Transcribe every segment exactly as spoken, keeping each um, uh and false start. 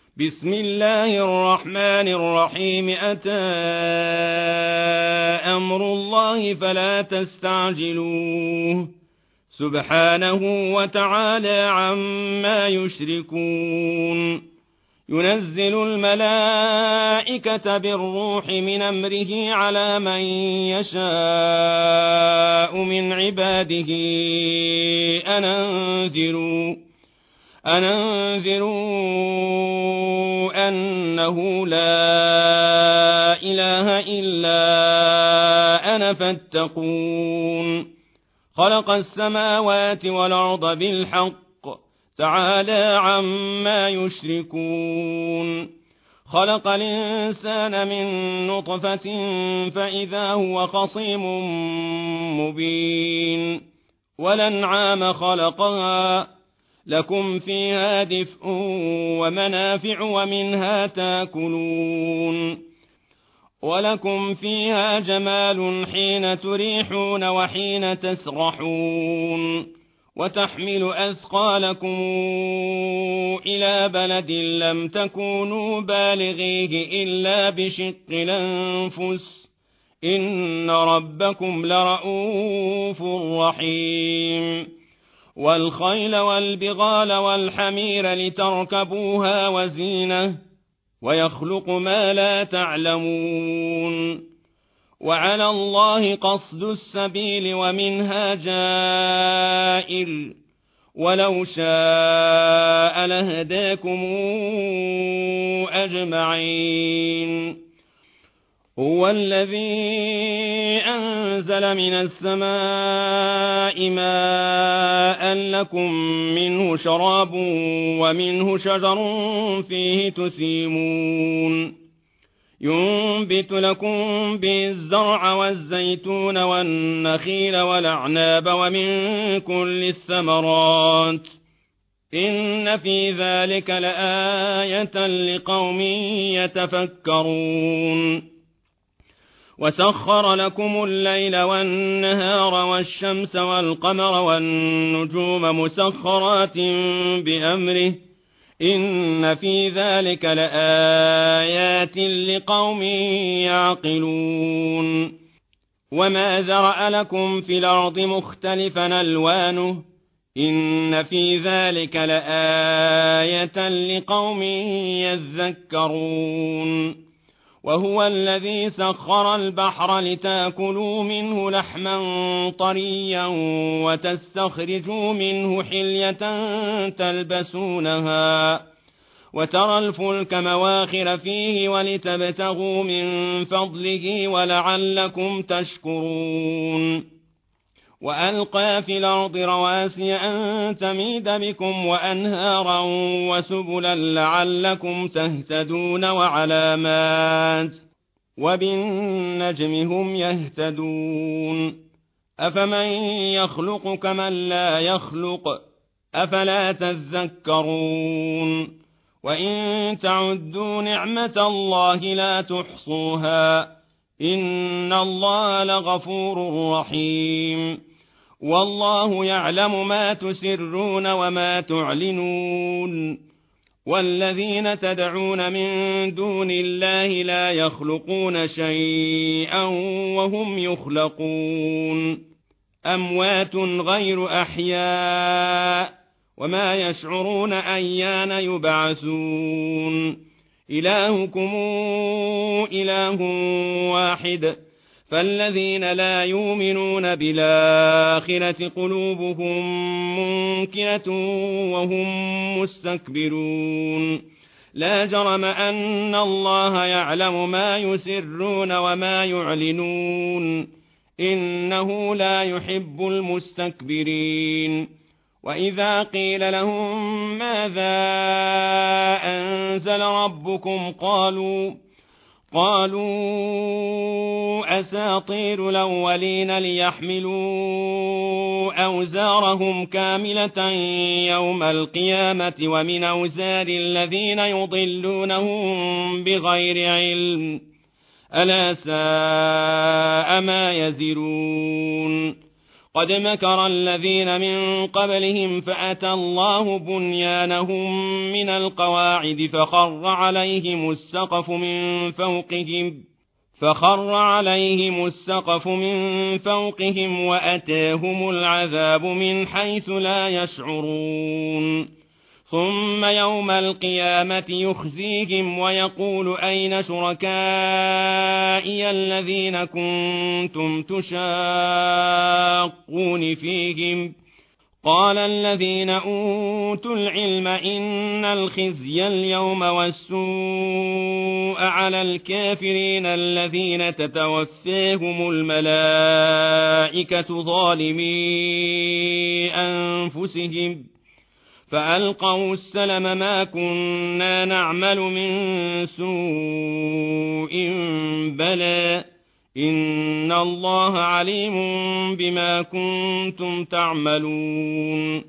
بسم الله الرحمن الرحيم. أتى أمر الله فلا تستعجلوه سبحانه وتعالى عما يشركون. ينزل الملائكة بالروح من أمره على من يشاء من عباده أن أنذروا أن أنذروا أنه لا إله إلا أنا فاتقون. خلق السماوات والأرض بالحق تعالى عما يشركون. خلق الإنسان من نطفة فإذا هو خصيم مبين. والأنعام خلقها لكم فيها دفء ومنافع ومنها تاكلون. ولكم فيها جمال حين تريحون وحين تسرحون. وتحمل أثقالكم إلى بلد لم تكونوا بالغيه إلا بشق الأنفس إن ربكم لرؤوف رحيم. والخيل والبغال والحمير لتركبوها وزينة ويخلق ما لا تعلمون. وعلى الله قصد السبيل ومنها جائر ولو شاء لهداكم أجمعين. هو الذي أنزل من السماء ماء لكم منه شراب ومنه شجر فيه تسيمون. ينبت لكم به الزرع والزيتون والنخيل والأعناب ومن كل الثمرات إن في ذلك لآية لقوم يتفكرون. وسخر لكم الليل والنهار والشمس والقمر والنجوم مسخرات بأمره إن في ذلك لآيات لقوم يعقلون. وما ذرأ لكم في الأرض مختلفا ألوانه إن في ذلك لآية لقوم يذكرون. وهو الذي سخر البحر لتاكلوا منه لحما طريا وتستخرجوا منه حلية تلبسونها وترى الفلك مواخر فيه ولتبتغوا من فضله ولعلكم تشكرون. وألقى في الأرض رواسي أن تميد بكم وأنهارا وسبلا لعلكم تهتدون وعلامات وبالنجم هم يهتدون. أفمن يخلق كمن لا يخلق أفلا تذكرون. وإن تعدوا نعمة الله لا تحصوها إن الله لغفور رحيم. والله يعلم ما تسرون وما تعلنون. والذين تدعون من دون الله لا يخلقون شيئا وهم يخلقون. أموات غير أحياء وما يشعرون أيان يبعثون. إلهكم إله واحد فالذين لا يؤمنون بالآخرة قلوبهم منكرة وهم مستكبرون. لا جرم أن الله يعلم ما يسرون وما يعلنون إنه لا يحب المستكبرين. وإذا قيل لهم ماذا أنزل ربكم قالوا قالوا أساطير الأولين ليحملوا أوزارهم كاملة يوم القيامة ومن أوزار الذين يضلونهم بغير علم ألا ساء ما يزرون. قد مكر الذين من قبلهم فأتى الله بنيانهم من القواعد فخر عليهم السقف من فوقهم فخر عليهم السقف من فوقهم وأتاهم العذاب من حيث لا يشعرون ثم يوم القيامة يخزيهم ويقول أين شركائي الذين كنتم تشاقون فيهم قال الذين أوتوا العلم إن الخزي اليوم والسوء على الكافرين الذين تتوفاهم الملائكة ظالمي أنفسهم فألقوا السلم ما كنا نعمل من سوء بلى إن الله عليم بما كنتم تعملون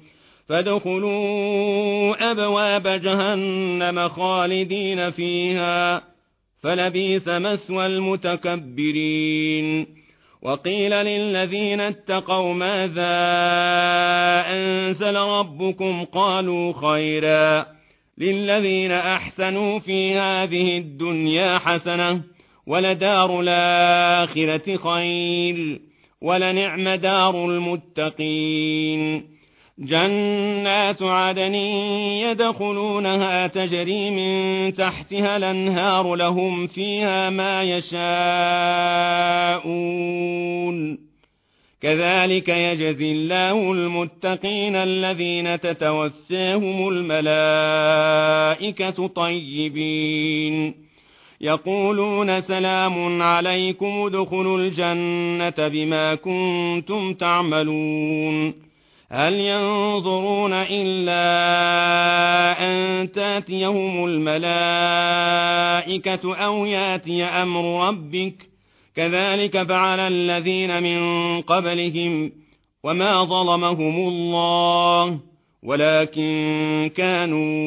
فادخلوا أبواب جهنم خالدين فيها فلبئس مثوى المتكبرين وقيل للذين اتقوا ماذا أنزل ربكم قالوا خيرا للذين أحسنوا في هذه الدنيا حسنة ولدار الآخرة خير ولنعم دار المتقين جنات عدن يدخلونها تجري من تحتها الأنهار لهم فيها ما يشاءون كذلك يجزي الله المتقين الذين تتوفاهم الملائكة طيبين يقولون سلام عليكم ادخلوا الجنة بما كنتم تعملون هل ينظرون إلا أن تاتيهم الملائكة أو ياتي أمر ربك كذلك فعل الذين من قبلهم وما ظلمهم الله ولكن كانوا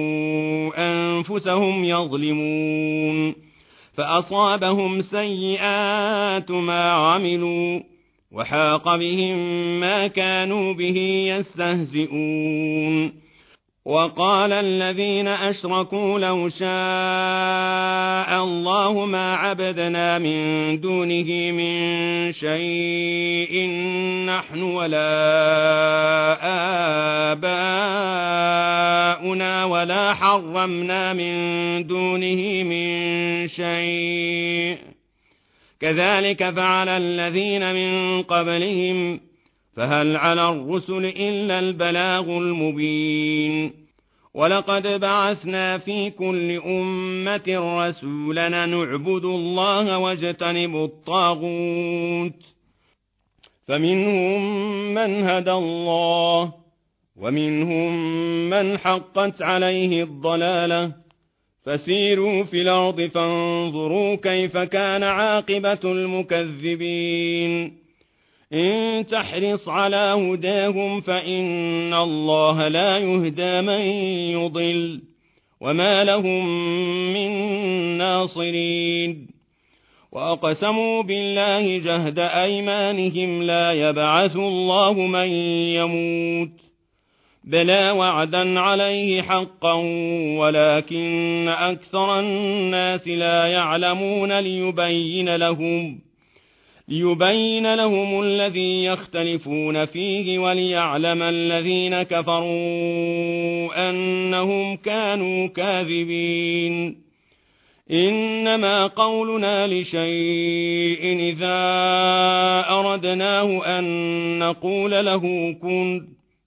أنفسهم يظلمون فأصابهم سيئات ما عملوا وحاق بهم ما كانوا به يستهزئون وقال الذين أشركوا لو شاء الله ما عبدنا من دونه من شيء نحن ولا آباؤنا ولا حرمنا من دونه من شيء كذلك فعل الذين من قبلهم فهل على الرسل إلا البلاغ المبين ولقد بعثنا في كل أمة رسولا نعبد الله واجتنب الطاغوت فمنهم من هدى الله ومنهم من حقت عليه الضلالة فسيروا في الأرض فانظروا كيف كان عاقبة المكذبين إن تحرص على هداهم فإن الله لا يهدى من يضل وما لهم من ناصرين وأقسموا بالله جهد أيمانهم لا يبعث الله من يموت بلى وعدا عليه حقا ولكن أكثر الناس لا يعلمون ليبين لهم ليبين لهم الذي يختلفون فيه وليعلم الذين كفروا أنهم كانوا كاذبين إنما قولنا لشيء إذا أردناه أن نقول له كن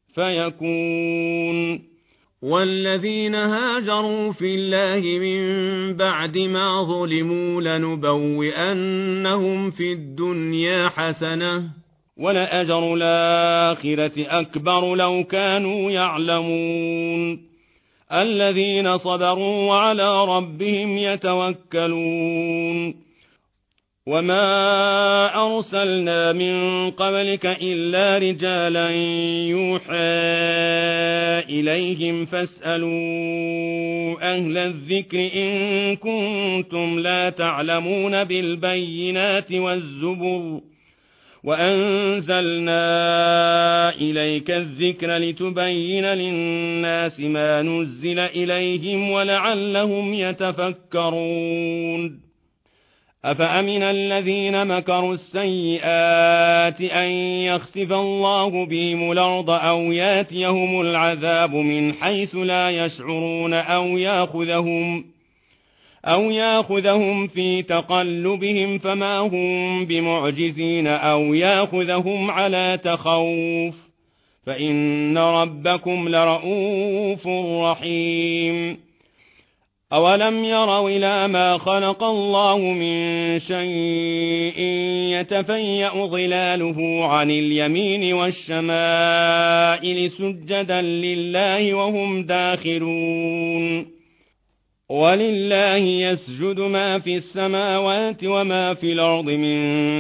فيكون والذين هاجروا في الله من بعد ما ظلموا لنبوئنهم في الدنيا حسنة ولأجر الآخرة أكبر لو كانوا يعلمون الذين صبروا وعلى ربهم يتوكلون وما أرسلنا من قبلك إلا رجالا يوحى إليهم فاسألوا أهل الذكر إن كنتم لا تعلمون بالبينات والزبر وأنزلنا إليك الذكر لتبين للناس ما نزل إليهم ولعلهم يتفكرون أفأمن الذين مكروا السيئات أن يخسف الله بهم الأرض أو ياتيهم العذاب من حيث لا يشعرون أو ياخذهم أو ياخذهم في تقلبهم فما هم بمعجزين أو ياخذهم على تخوف فإن ربكم لرؤوف رحيم أولم يروا إلى ما خلق الله من شيء يتفيأ ظلاله عن اليمين والشمائل سجدا لله وهم داخرون ولله يسجد ما في السماوات وما في الأرض من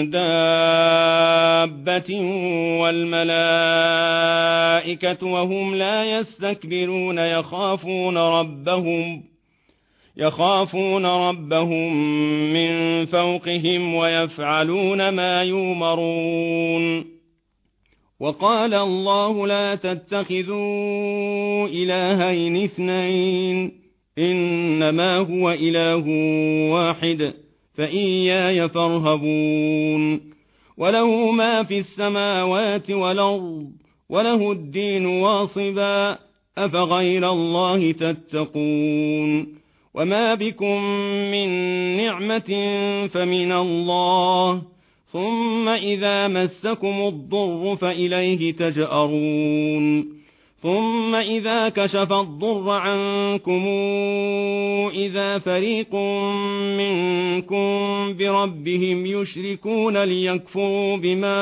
دابة والملائكة وهم لا يستكبرون يخافون ربهم يخافون ربهم من فوقهم ويفعلون ما يؤمرون وقال الله لا تتخذوا إلهين اثنين إنما هو إله واحد فإياي فارهبون وله ما في السماوات والأرض وله الدين واصبا أفغير الله تتقون وما بكم من نعمة فمن الله ثم إذا مسكم الضر فإليه تجأرون ثم إذا كشف الضر عنكم إذا فريق منكم بربهم يشركون ليكفروا بما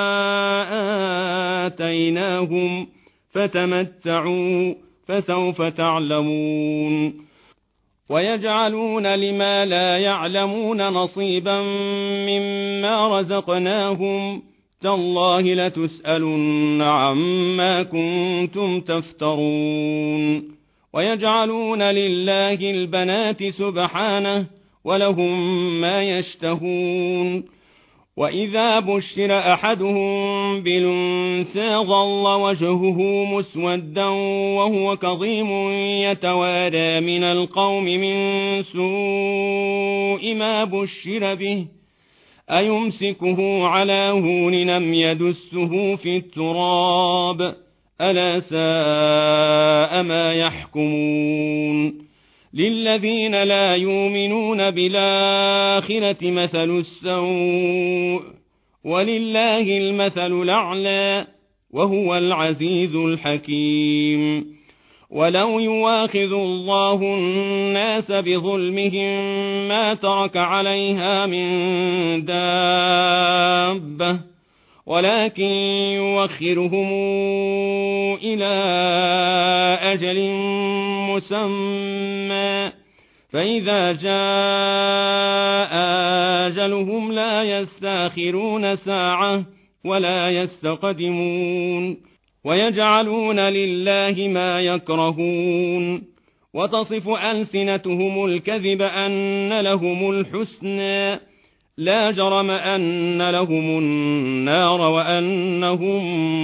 آتيناهم فتمتعوا فسوف تعلمون ويجعلون لما لا يعلمون نصيبا مما رزقناهم تالله لتسألن عما كنتم تفترون ويجعلون لله البنات سبحانه ولهم ما يشتهون وإذا بشر أحدهم بالأنثى ظل وجهه مسودا وهو كظيم يتوارى من القوم من سوء ما بشر به أيمسكه على هون أم يدسه في التراب ألا ساء ما يحكمون للذين لا يؤمنون بالآخرة مثل السوء ولله المثل الأعلى وهو العزيز الحكيم ولو يواخذ الله الناس بظلمهم ما ترك عليها من دابة ولكن يوخرهم إلى أجل مسمى فإذا جاء أجلهم لا يستأخرون ساعة ولا يستقدمون ويجعلون لله ما يكرهون وتصف ألسنتهم الكذب أن لهم الحسنى لا جرم أن لهم النار وأنهم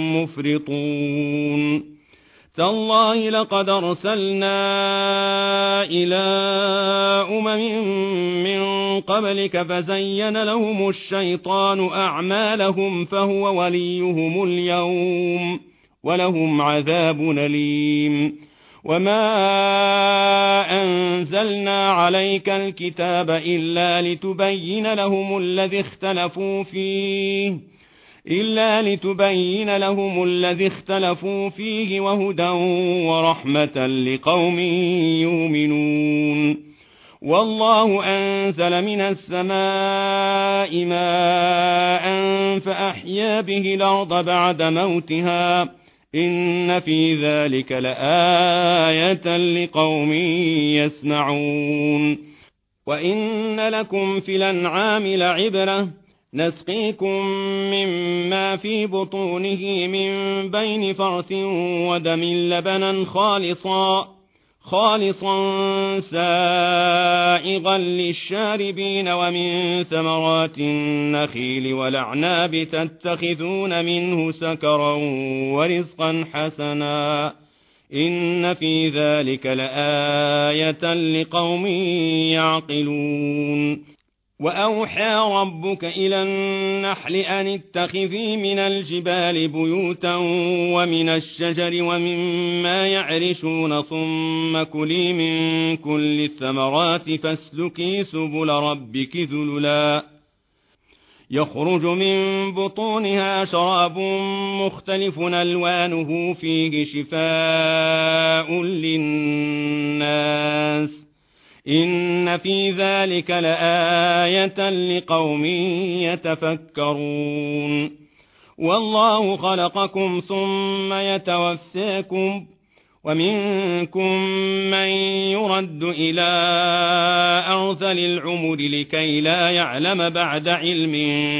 مفرطون تالله لقد أرسلنا إلى أمم من قبلك فزين لهم الشيطان أعمالهم فهو وليهم اليوم ولهم عذاب أليم وما أنزلنا عليك الكتاب إلا لتبين لهم الذي اختلفوا فيه إلا لتبين لهم الذي اختلفوا فيه وهدى ورحمة لقوم يؤمنون والله أنزل من السماء ماء فأحيا به الأرض بعد موتها إن في ذلك لآية لقوم يسمعون وإن لكم في الأنعام لعبرة نسقيكم مما في بطونه من بين فرث ودم لبنا خالصا خالصا سائغا للشاربين ومن ثمرات النخيل والأعناب تتخذون منه سكرا ورزقا حسنا إن في ذلك لآية لقوم يعقلون. وأوحى ربك إلى النحل أن اتخذي من الجبال بيوتا ومن الشجر ومما يعرشون ثم كلي من كل الثمرات فاسلكي سبل ربك ذللا يخرج من بطونها شراب مختلف ألوانه فيه شفاء للناس إن في ذلك لآية لقوم يتفكرون. والله خلقكم ثم يتوفاكم ومنكم من يرد إلى أرذل العمر لكي لا يعلم بعد علم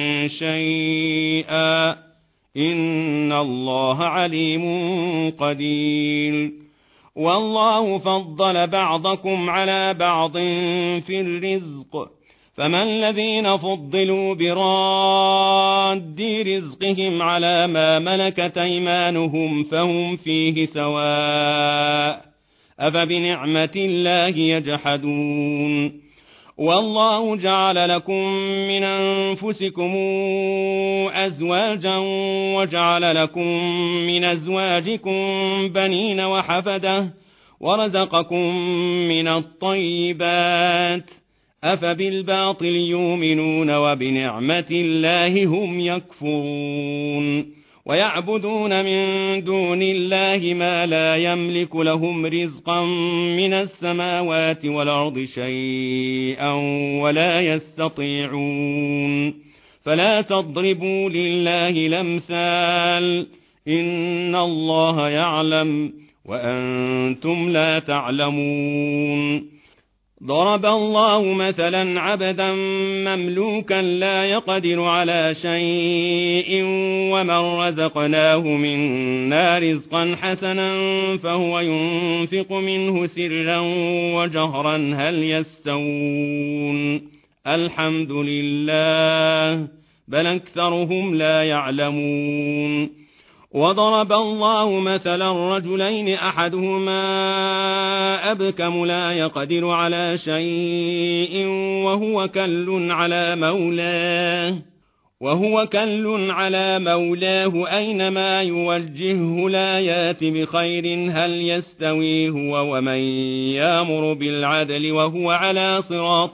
شيئا إن الله عليم قدير. والله فضل بعضكم على بعض في الرزق فما الذين فضلوا براد رزقهم على ما ملكت أيمانهم فهم فيه سواء أفبنعمة الله يجحدون. والله جعل لكم من أنفسكم أزواجا وجعل لكم من أزواجكم بنين وحفدة ورزقكم من الطيبات أفبالباطل يؤمنون وبنعمة الله هم يكفرون. ويعبدون من دون الله ما لا يملك لهم رزقا من السماوات والأرض شيئا ولا يستطيعون فلا تضربوا لله الأمثال إن الله يعلم وأنتم لا تعلمون. ضرب الله مثلا عبدا مملوكا لا يقدر على شيء ومن رزقناه منا رزقا حسنا فهو ينفق منه سرا وجهرا هل يستوون الحمد لله بل أكثرهم لا يعلمون. وضرب الله مثلا رجلين أحدهما أبكم لا يقدر على شيء وهو كل على مولاه وهو كل على مولاه أينما يوجهه لا يات بخير هل يستوي هو ومن يأمر بالعدل وهو على صراط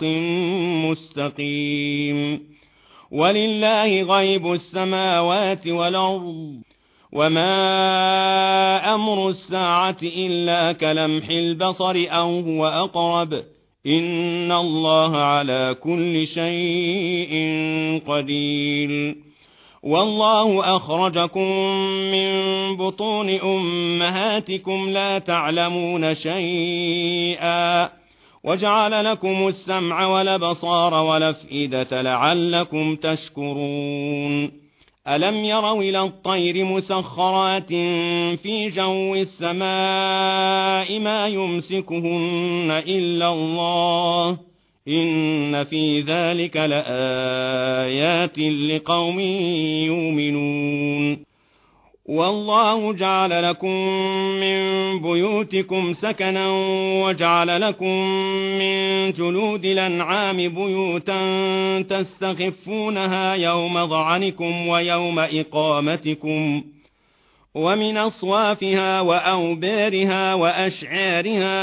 مستقيم. ولله غيب السماوات والأرض وما أمر الساعة إلا كلمح البصر أو هو أقرب إن الله على كل شيء قدير. والله أخرجكم من بطون أمهاتكم لا تعلمون شيئا وجعل لكم السمع والأبصار والأفئدة لعلكم تشكرون. ألم يروا إلى الطير مسخرات في جو السماء ما يمسكهن إلا الله إن في ذلك لآيات لقوم يؤمنون. والله جعل لكم من بيوتكم سكنا وجعل لكم من جلود الأنعام بيوتا تستخفونها يوم ظعنكم ويوم إقامتكم ومن أصوافها وأوبارها وأشعارها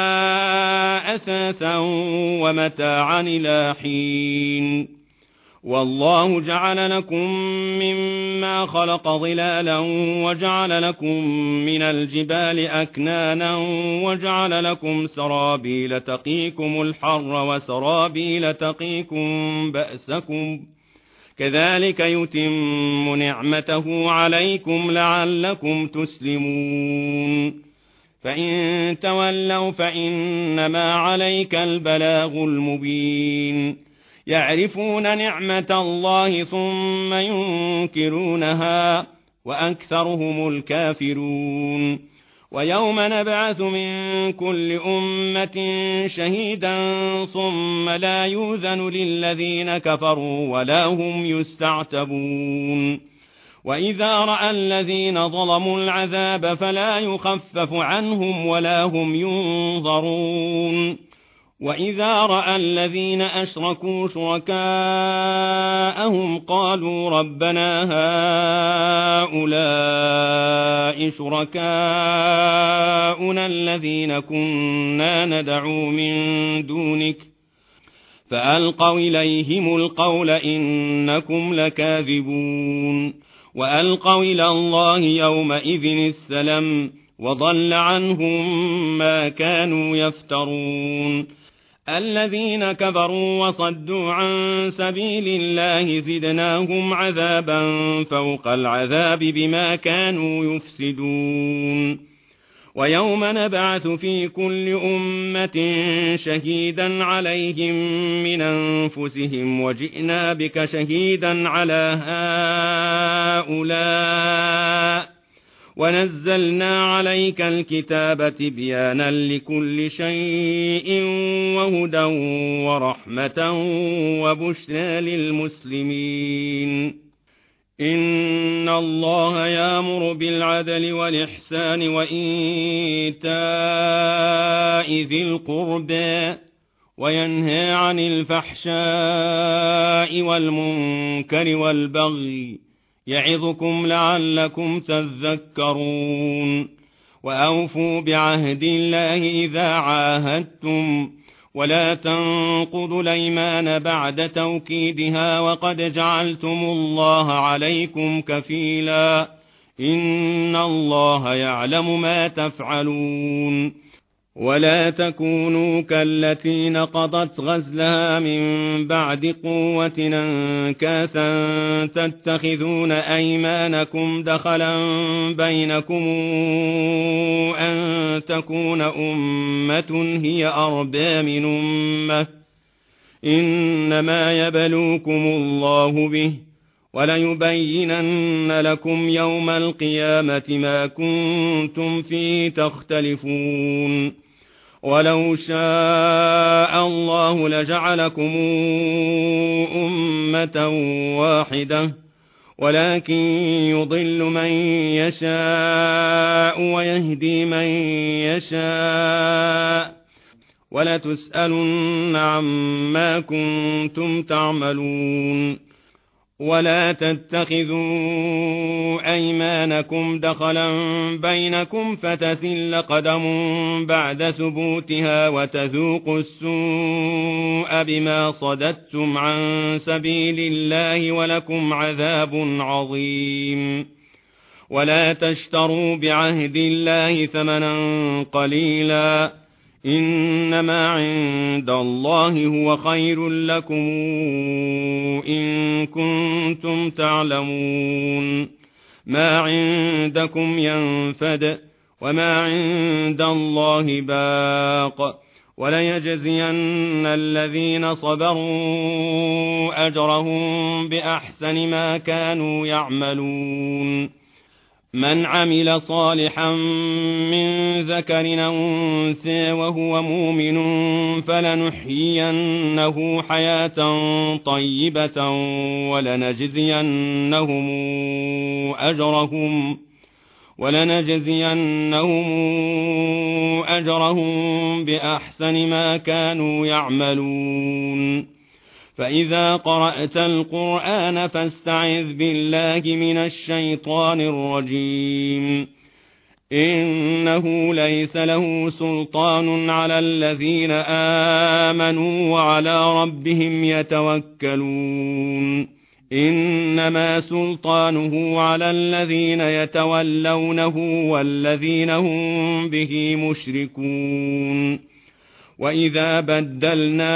أثاثا ومتاعا إلى حين. والله جعل لكم مما خلق ظلالا وجعل لكم من الجبال أكنانا وجعل لكم سرابيل تقيكم الحر وسرابيل تقيكم بأسكم كذلك يتم نعمته عليكم لعلكم تسلمون. فإن تولوا فإنما عليك البلاغ المبين. يعرفون نعمة الله ثم ينكرونها وأكثرهم الكافرون. ويوم نبعث من كل أمة شهيدا ثم لا يؤذن للذين كفروا ولا هم يستعتبون وإذا رأى الذين ظلموا العذاب فلا يخفف عنهم ولا هم ينظرون وإذا رأى الذين أشركوا شركاءهم قالوا ربنا هؤلاء شركاؤنا الذين كنا ندعو من دونك فألقوا إليهم القول إنكم لكاذبون وألقوا إلى الله يومئذ السلام وضل عنهم ما كانوا يفترون الذين كفروا وصدوا عن سبيل الله زدناهم عذابا فوق العذاب بما كانوا يفسدون ويوم نبعث في كل أمة شهيدا عليهم من أنفسهم وجئنا بك شهيدا على هؤلاء ونزلنا عليك الكتاب تبيانا لكل شيء وهدى ورحمة وبشرى للمسلمين إن الله يأمر بالعدل والإحسان وإيتاء ذي القربى وينهى عن الفحشاء والمنكر والبغي يعظكم لعلكم تذكرون وأوفوا بعهد الله إذا عاهدتم ولا تنقضوا الأيمان بعد توكيدها وقد جعلتم الله عليكم كفيلا إن الله يعلم ما تفعلون ولا تكونوا كالتي نقضت غزلها من بعد قوة أنكاثا تتخذون أيمانكم دخلا بينكم أن تكون أمة هي أربى من أمة إنما يبلوكم الله به وليبينن لكم يوم القيامة ما كنتم فيه تختلفون ولو شاء الله لجعلكم أمة واحدة ولكن يضل من يشاء ويهدي من يشاء ولتسألن عما كنتم تعملون ولا تتخذوا أيمانكم دخلا بينكم فتزل قدم بعد ثبوتها وتذوقوا السوء بما صددتم عن سبيل الله ولكم عذاب عظيم ولا تشتروا بعهد الله ثمنا قليلا إنما عند الله هو خير لكم إن كنتم تعلمون ما عندكم ينفد وما عند الله باق وليجزين الذين صبروا أجرهم بأحسن ما كانوا يعملون من عمل صالحا من ذكر أو أنثى وهو مؤمن فلنحيينه حياة طيبة ولنجزينهم أجرهم ولنجزينهم أجرهم بأحسن ما كانوا يعملون فإذا قرأت القرآن فاستعذ بالله من الشيطان الرجيم إنه ليس له سلطان على الذين آمنوا وعلى ربهم يتوكلون إنما سلطانه على الذين يتولونه والذين هم به مشركون وإذا بدلنا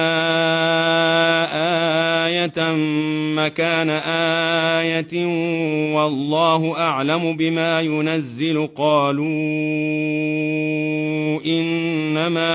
آية مكان آية والله أعلم بما ينزل قالوا إنما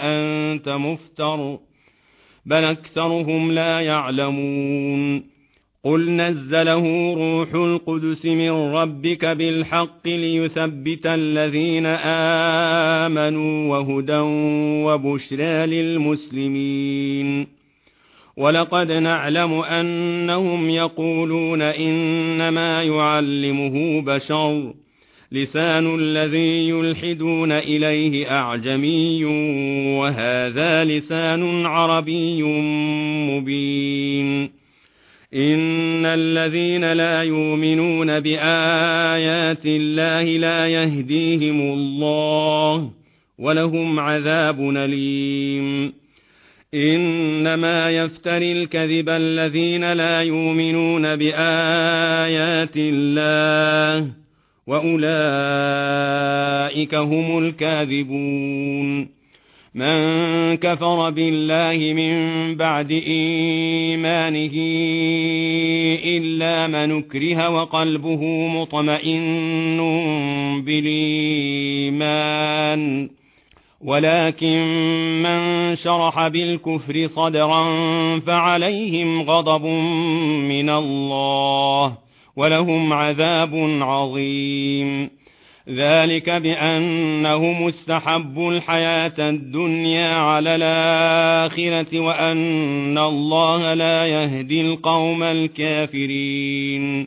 أنت مفتر بل أكثرهم لا يعلمون قل نزله روح القدس من ربك بالحق ليثبت الذين آمنوا وهدى وبشرى للمسلمين. ولقد نعلم أنهم يقولون إنما يعلمه بشر، لسان الذي يلحدون إليه أعجمي وهذا لسان عربي مبين. إن الذين لا يؤمنون بآيات الله لا يهديهم الله ولهم عذاب أليم. إنما يفتري الكذب الذين لا يؤمنون بآيات الله وأولئك هم الكاذبون. من كفر بالله من بعد إيمانه إلا من أكره وقلبه مطمئن بالإيمان، ولكن من شرح بالكفر صدرا فعليهم غضب من الله ولهم عذاب عظيم. ذلك بأنهم استحبوا الحياة الدنيا على الآخرة وأن الله لا يهدي القوم الكافرين.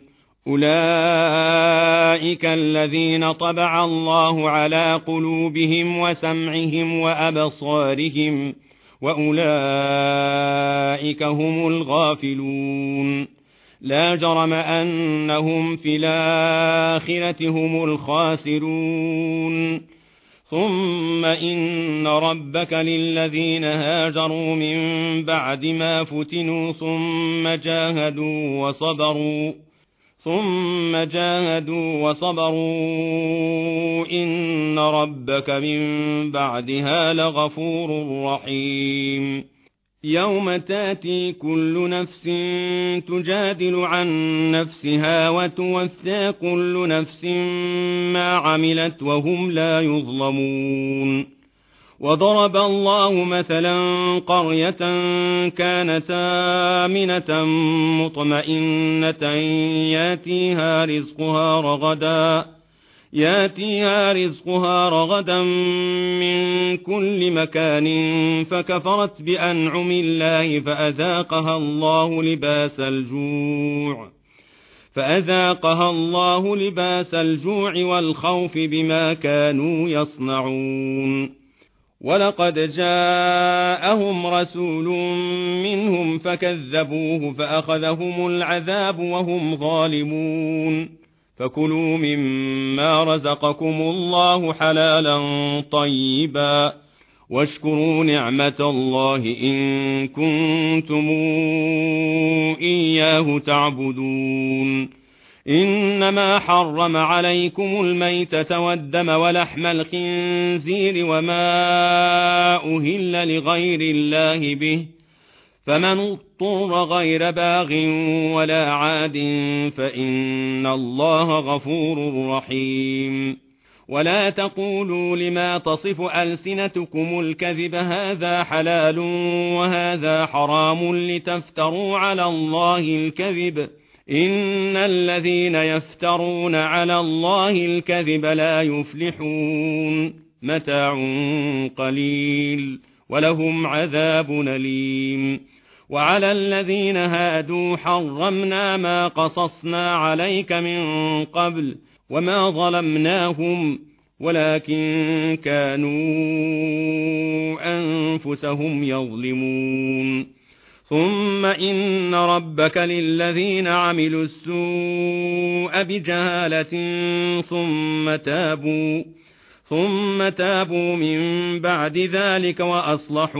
أولئك الذين طبع الله على قلوبهم وسمعهم وأبصارهم وأولئك هم الغافلون. لا جرم أنهم في الآخرة هم الخاسرون. ثم إن ربك للذين هاجروا من بعد ما فتنوا ثم جاهدوا وصبروا ثم جاهدوا وصبروا إن ربك من بعدها لغفور رحيم. يوم تاتي كل نفس تجادل عن نفسها وتوفى كل نفس ما عملت وهم لا يظلمون. وضرب الله مثلا قرية كانت آمنة مطمئنة ياتيها رزقها رغدا ياتيها رزقها رغدا من كل مكان فكفرت بأنعم الله فأذاقها الله لباس الجوع فأذاقها الله لباس الجوع والخوف بما كانوا يصنعون. ولقد جاءهم رسول منهم فكذبوه فأخذهم العذاب وهم ظالمون. فكلوا مما رزقكم الله حلالا طيبا واشكروا نعمة الله إن كنتم إياه تعبدون. إنما حرم عليكم الميتة والدم ولحم الخنزير وما أهل لغير الله به، فمن اضطر غير باغ ولا عاد فإن الله غفور رحيم. ولا تقولوا لما تصف ألسنتكم الكذب هذا حلال وهذا حرام لتفتروا على الله الكذب، إن الذين يفترون على الله الكذب لا يفلحون. متاع قليل ولهم عذاب أليم. وعلى الذين هادوا حرمنا ما قصصنا عليك من قبل وما ظلمناهم ولكن كانوا أنفسهم يظلمون. ثم إن ربك للذين عملوا السوء بجهالة ثم تابوا ثم تابوا من بعد ذلك وأصلحوا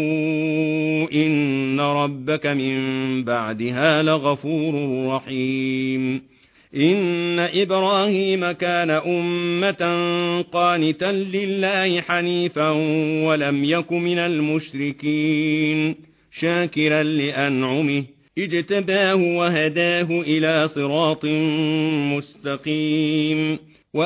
إن ربك من بعدها لغفور رحيم. إن إبراهيم كان أمة قانتا لله حنيفا ولم يك من المشركين شاكرا لأنعمه اجتباه وهداه إلى صراط مستقيم.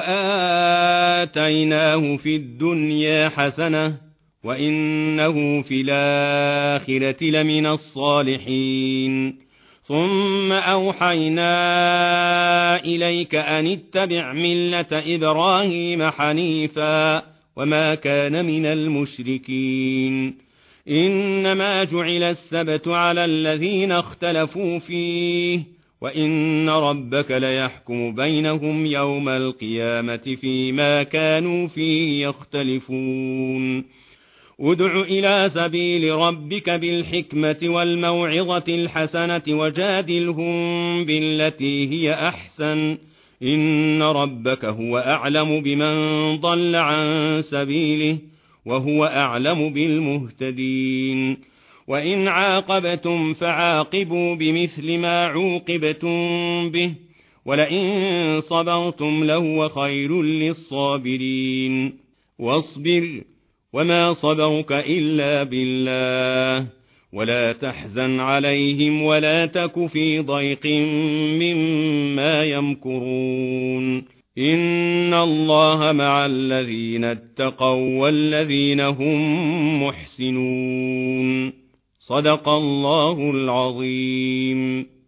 وآتيناه في الدنيا حسنة وإنه في الآخرة لمن الصالحين. ثم أوحينا إليك أن اتبع ملة إبراهيم حنيفا وما كان من المشركين إنما جعل السبت على الذين اختلفوا فيه وإن ربك ليحكم بينهم يوم القيامة فيما كانوا فيه يختلفون ادع إلى سبيل ربك بالحكمة والموعظة الحسنة وجادلهم بالتي هي أحسن إن ربك هو أعلم بمن ضل عن سبيله وهو أعلم بالمهتدين وإن عاقبتم فعاقبوا بمثل ما عوقبتم به ولئن صبرتم لهو خير للصابرين واصبر وما صبرك إلا بالله ولا تحزن عليهم ولا تك في ضيق مما يمكرون إن الله مع الذين اتقوا والذين هم محسنون صدق الله العظيم.